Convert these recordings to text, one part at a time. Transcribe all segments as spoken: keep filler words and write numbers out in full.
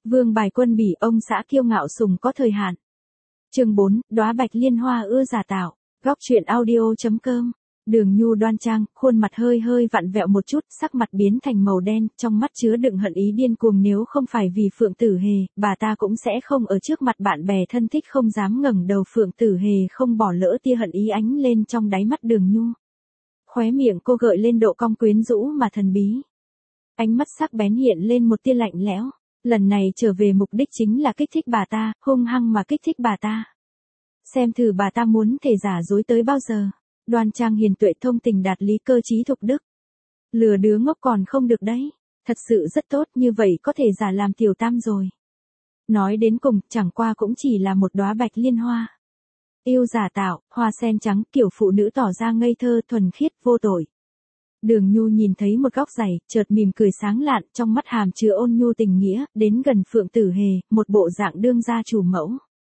Vương bài quân bỉ, ông xã kiêu ngạo sùng có thời hạn. Chương bốn, đóa bạch liên hoa ưa giả tạo. Góc truyện audio.com. Đường Nhu đoan trang, khuôn mặt hơi hơi vặn vẹo một chút, sắc mặt biến thành màu đen, trong mắt chứa đựng hận ý điên cuồng, nếu không phải vì Phượng Tử Hề, bà ta cũng sẽ không ở trước mặt bạn bè thân thích không dám ngẩng đầu. Phượng Tử Hề không bỏ lỡ tia hận ý ánh lên trong đáy mắt Đường Nhu. Khóe miệng cô gợi lên độ cong quyến rũ mà thần bí. Ánh mắt sắc bén hiện lên một tia lạnh lẽo. Lần này trở về mục đích chính là kích thích bà ta, hung hăng mà kích thích bà ta. Xem thử bà ta muốn thể giả dối tới bao giờ. Đoan trang hiền tuệ, thông tình đạt lý, cơ trí thục đức. Lừa đứa ngốc còn không được đấy. Thật sự rất tốt, như vậy có thể giả làm tiểu tam rồi. Nói đến cùng, chẳng qua cũng chỉ là một đóa bạch liên hoa. Yêu giả tạo, hoa sen trắng, kiểu phụ nữ tỏ ra ngây thơ, thuần khiết, vô tội. Đường Nhu nhìn thấy một góc giày, chợt mỉm cười sáng lạn, trong mắt hàm chứa ôn nhu tình nghĩa, đến gần Phượng Tử Hề, một bộ dạng đương gia chủ mẫu.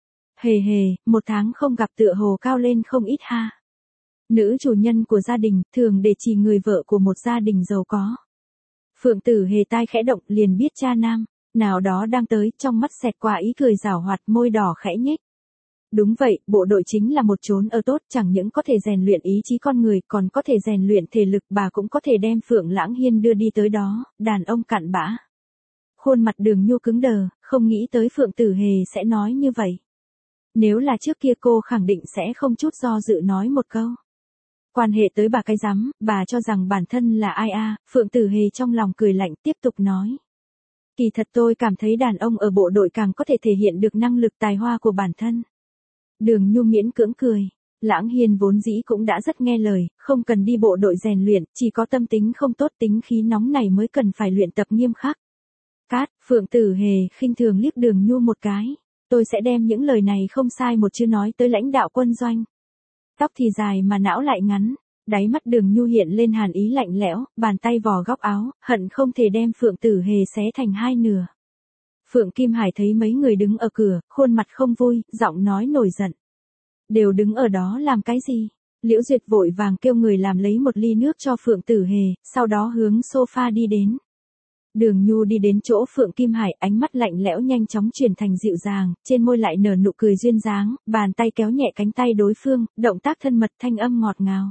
Hề hề, một tháng không gặp tựa hồ cao lên không ít ha. Nữ chủ nhân của gia đình, thường để chỉ người vợ của một gia đình giàu có. Phượng Tử Hề tai khẽ động, liền biết cha nam nào đó đang tới, trong mắt xẹt qua ý cười giảo hoạt, môi đỏ khẽ nhếch. Đúng vậy, bộ đội chính là một chốn ở tốt, chẳng những có thể rèn luyện ý chí con người, còn có thể rèn luyện thể lực, bà cũng có thể đem Phượng Lãng Hiên đưa đi tới đó, đàn ông cặn bã. Khuôn mặt Đường Nhu cứng đờ, không nghĩ tới Phượng Tử Hề sẽ nói như vậy. Nếu là trước kia cô khẳng định sẽ không chút do dự nói một câu. Quan hệ tới bà cái rắm, bà cho rằng bản thân là ai a? À? Phượng Tử Hề trong lòng cười lạnh tiếp tục nói. Kỳ thật tôi cảm thấy đàn ông ở bộ đội càng có thể thể hiện được năng lực tài hoa của bản thân. Đường Nhu miễn cưỡng cười. Lãng Hiên vốn dĩ cũng đã rất nghe lời, không cần đi bộ đội rèn luyện, chỉ có tâm tính không tốt, tính khí nóng này mới cần phải luyện tập nghiêm khắc. Cát, Phượng Tử Hề khinh thường liếc Đường Nhu một cái. Tôi sẽ đem những lời này không sai một chữ nói tới lãnh đạo quân doanh. Tóc thì dài mà não lại ngắn, đáy mắt Đường Nhu hiện lên hàn ý lạnh lẽo, bàn tay vò góc áo, hận không thể đem Phượng Tử Hề xé thành hai nửa. Phượng Kim Hải thấy mấy người đứng ở cửa, khuôn mặt không vui, giọng nói nổi giận. Đều đứng ở đó làm cái gì? Liễu Duyệt vội vàng kêu người làm lấy một ly nước cho Phượng Tử Hề, sau đó hướng sofa đi đến. Đường Nhu đi đến chỗ Phượng Kim Hải, ánh mắt lạnh lẽo nhanh chóng chuyển thành dịu dàng, trên môi lại nở nụ cười duyên dáng, bàn tay kéo nhẹ cánh tay đối phương, động tác thân mật, thanh âm ngọt ngào.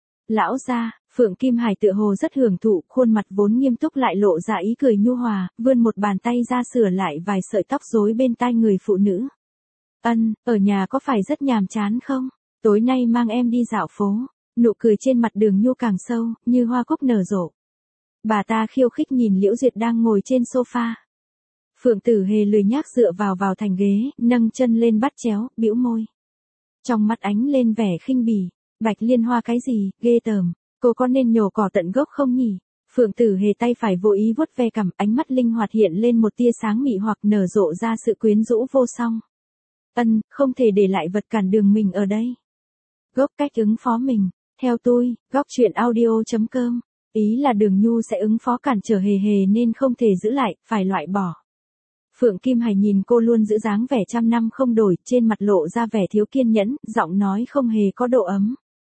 Lão gia, Phượng Kim Hải tựa hồ rất hưởng thụ, khuôn mặt vốn nghiêm túc lại lộ ra ý cười nhu hòa, vươn một bàn tay ra sửa lại vài sợi tóc rối bên tai người phụ nữ. Ân, ở nhà có phải rất nhàm chán không? Tối nay mang em đi dạo phố. Nụ cười trên mặt Đường Nhu càng sâu, như hoa cúc nở rộ. Bà ta khiêu khích nhìn Liễu Duyệt đang ngồi trên sofa. Phượng Tử Hề lười nhác dựa vào vào thành ghế, nâng chân lên bắt chéo, bĩu môi. Trong mắt ánh lên vẻ khinh bỉ. Bạch liên hoa cái gì, ghê tởm. Cô có nên nhổ cỏ tận gốc không nhỉ? Phượng Tử Hề tay phải vô ý vuốt ve cằm, ánh mắt linh hoạt hiện lên một tia sáng mị hoặc nở rộ ra sự quyến rũ vô song. Ân, không thể để lại vật cản đường mình ở đây. Gốc cách ứng phó mình. Theo tôi, góc truyện audio.com. Ý là Đường Nhu sẽ ứng phó cản trở Hề Hề nên không thể giữ lại, phải loại bỏ. Phượng Kim Hải nhìn cô luôn giữ dáng vẻ trăm năm không đổi, trên mặt lộ ra vẻ thiếu kiên nhẫn, giọng nói không hề có độ ấm.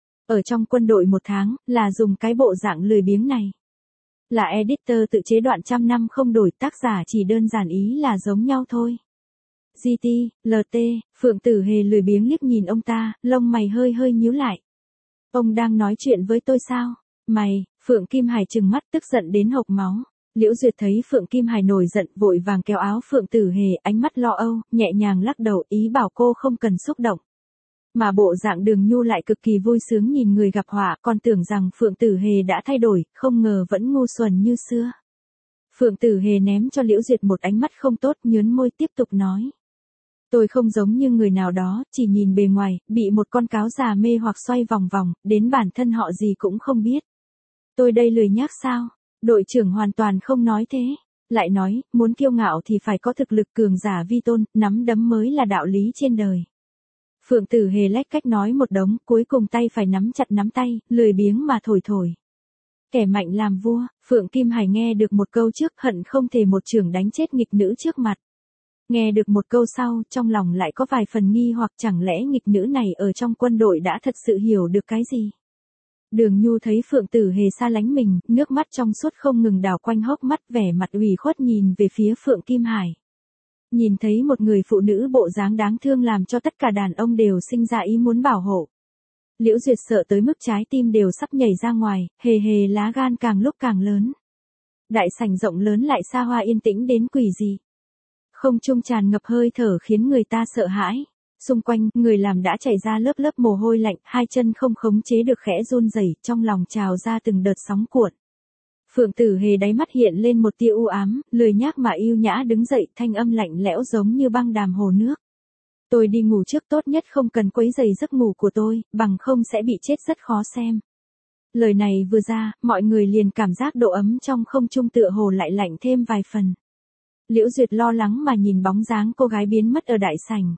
Ở trong quân đội một tháng, là dùng cái bộ dạng lười biếng này. Là editor tự chế đoạn trăm năm không đổi, tác giả chỉ đơn giản ý là giống nhau thôi. giê tê, lờ tê, Phượng Tử Hề lười biếng liếc nhìn ông ta, lông mày hơi hơi nhíu lại. Ông đang nói chuyện với tôi sao? Mày, Phượng Kim Hải trừng mắt tức giận đến hộc máu. Liễu Duyệt thấy Phượng Kim Hải nổi giận, vội vàng kéo áo Phượng Tử Hề, ánh mắt lo âu, nhẹ nhàng lắc đầu, ý bảo cô không cần xúc động. Mà bộ dạng Đường Nhu lại cực kỳ vui sướng nhìn người gặp họa, còn tưởng rằng Phượng Tử Hề đã thay đổi, không ngờ vẫn ngu xuẩn như xưa. Phượng Tử Hề ném cho Liễu Duyệt một ánh mắt không tốt, nhớn môi tiếp tục nói. Tôi không giống như người nào đó, chỉ nhìn bề ngoài, bị một con cáo già mê hoặc xoay vòng vòng, đến bản thân họ gì cũng không biết. Tôi đây lười nhác sao? Đội trưởng hoàn toàn không nói thế. Lại nói, muốn kiêu ngạo thì phải có thực lực cường giả vi tôn, nắm đấm mới là đạo lý trên đời. Phượng Tử Hề lách cách nói một đống, cuối cùng tay phải nắm chặt nắm tay, lười biếng mà thổi thổi. Kẻ mạnh làm vua, Phượng Kim Hải nghe được một câu trước, hận không thể một chưởng đánh chết nghịch nữ trước mặt. Nghe được một câu sau, trong lòng lại có vài phần nghi hoặc, chẳng lẽ nghịch nữ này ở trong quân đội đã thật sự hiểu được cái gì? Đường Nhu thấy Phượng Tử Hề xa lánh mình, nước mắt trong suốt không ngừng đảo quanh hốc mắt, vẻ mặt ủy khuất nhìn về phía Phượng Kim Hải. Nhìn thấy một người phụ nữ bộ dáng đáng thương làm cho tất cả đàn ông đều sinh ra ý muốn bảo hộ. Liễu Duyệt sợ tới mức trái tim đều sắp nhảy ra ngoài, hề hề lá gan càng lúc càng lớn. Đại sảnh rộng lớn lại xa hoa yên tĩnh đến quỷ dị. Không trung tràn ngập hơi thở khiến người ta sợ hãi. Xung quanh, người làm đã chảy ra lớp lớp mồ hôi lạnh, hai chân không khống chế được khẽ run rẩy, trong lòng trào ra từng đợt sóng cuộn. Phượng Tử Hề đáy mắt hiện lên một tia u ám, lười nhác mà yêu nhã đứng dậy, thanh âm lạnh lẽo giống như băng đàm hồ nước. Tôi đi ngủ trước, tốt nhất không cần quấy rầy giấc ngủ của tôi, bằng không sẽ bị chết rất khó xem. Lời này vừa ra, mọi người liền cảm giác độ ấm trong không trung tựa hồ lại lạnh thêm vài phần. Liễu Duyệt lo lắng mà nhìn bóng dáng cô gái biến mất ở đại sảnh.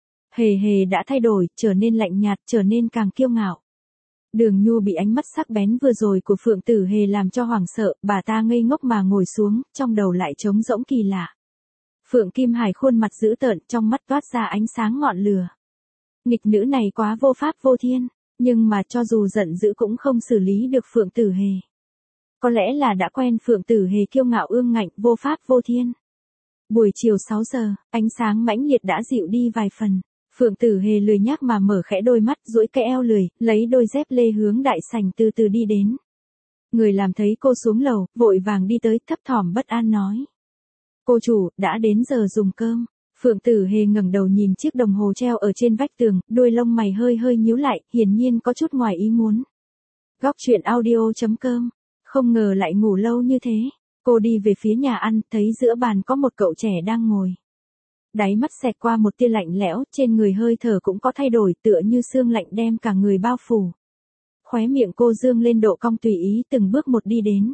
Hề hề đã thay đổi, trở nên lạnh nhạt, trở nên càng kiêu ngạo. Đường Nhu bị ánh mắt sắc bén vừa rồi của Phượng Tử Hề làm cho hoảng sợ, bà ta ngây ngốc mà ngồi xuống, trong đầu lại trống rỗng kỳ lạ. Phượng Kim Hải khuôn mặt dữ tợn, trong mắt toát ra ánh sáng ngọn lửa. Nghịch nữ này quá vô pháp vô thiên, nhưng mà cho dù giận dữ cũng không xử lý được Phượng Tử Hề. Có lẽ là đã quen Phượng Tử Hề kiêu ngạo ương ngạnh, vô pháp vô thiên. Buổi chiều sáu giờ, ánh sáng mãnh liệt đã dịu đi vài phần. Phượng Tử Hề lười nhác mà mở khẽ đôi mắt, duỗi cái eo lười, lấy đôi dép lê hướng đại sảnh từ từ đi đến. Người làm thấy cô xuống lầu, vội vàng đi tới, thấp thỏm bất an nói. Cô chủ, đã đến giờ dùng cơm. Phượng Tử Hề ngẩng đầu nhìn chiếc đồng hồ treo ở trên vách tường, đuôi lông mày hơi hơi nhíu lại, hiển nhiên có chút ngoài ý muốn. Góc truyện audio chấm com. Không ngờ lại ngủ lâu như thế. Cô đi về phía nhà ăn, thấy giữa bàn có một cậu trẻ đang ngồi. Đáy mắt xẹt qua một tia lạnh lẽo, trên người hơi thở cũng có thay đổi, tựa như sương lạnh đem cả người bao phủ. Khóe miệng cô dương lên độ cong tùy ý, từng bước một đi đến.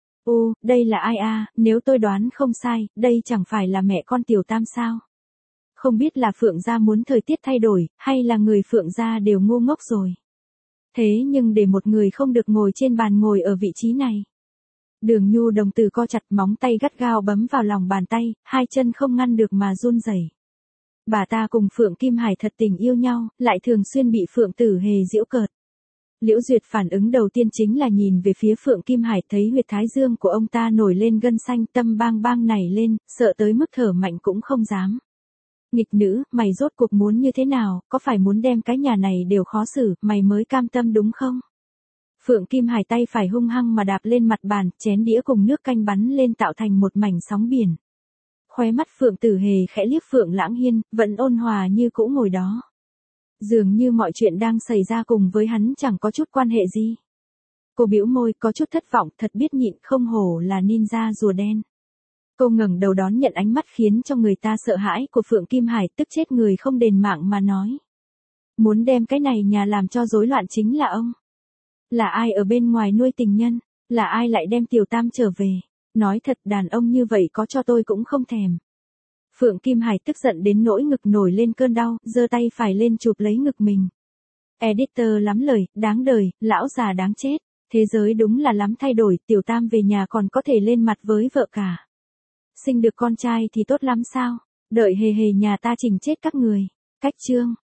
Ô, đây là ai a? Nếu tôi đoán không sai, đây chẳng phải là mẹ con Tiểu Tam sao? Không biết là Phượng gia muốn thời tiết thay đổi, hay là người Phượng gia đều ngu ngốc rồi. Thế nhưng để một người không được ngồi trên bàn ngồi ở vị trí này. Đường Nhu đồng tử co chặt, móng tay gắt gao bấm vào lòng bàn tay, hai chân không ngăn được mà run rẩy. Bà ta cùng Phượng Kim Hải thật tình yêu nhau, lại thường xuyên bị Phượng Tử Hề giễu cợt. Liễu Duyệt phản ứng đầu tiên chính là nhìn về phía Phượng Kim Hải, thấy huyệt thái dương của ông ta nổi lên gân xanh, tâm bang bang nảy lên, sợ tới mức thở mạnh cũng không dám. Nghịch nữ, mày rốt cuộc muốn như thế nào, có phải muốn đem cái nhà này đều khó xử, mày mới cam tâm đúng không? Phượng Kim Hải tay phải hung hăng mà đạp lên mặt bàn, chén đĩa cùng nước canh bắn lên tạo thành một mảnh sóng biển. Khóe mắt Phượng Tử Hề khẽ liếc Phượng Lãng Hiên, vẫn ôn hòa như cũ ngồi đó. Dường như mọi chuyện đang xảy ra cùng với hắn chẳng có chút quan hệ gì. Cô bĩu môi, có chút thất vọng, thật biết nhịn, không hổ là ninja rùa đen. Cô ngẩng đầu đón nhận ánh mắt khiến cho người ta sợ hãi của Phượng Kim Hải, tức chết người không đền mạng mà nói. Muốn đem cái này nhà làm cho rối loạn chính là ông. Là ai ở bên ngoài nuôi tình nhân, là ai lại đem Tiểu Tam trở về, nói thật đàn ông như vậy có cho tôi cũng không thèm. Phượng Kim Hải tức giận đến nỗi ngực nổi lên cơn đau, giơ tay phải lên chụp lấy ngực mình. Editor lắm lời, đáng đời, lão già đáng chết, thế giới đúng là lắm thay đổi, Tiểu Tam về nhà còn có thể lên mặt với vợ cả. Sinh được con trai thì tốt lắm sao, đợi hề hề nhà ta chỉnh chết các người. Cách chương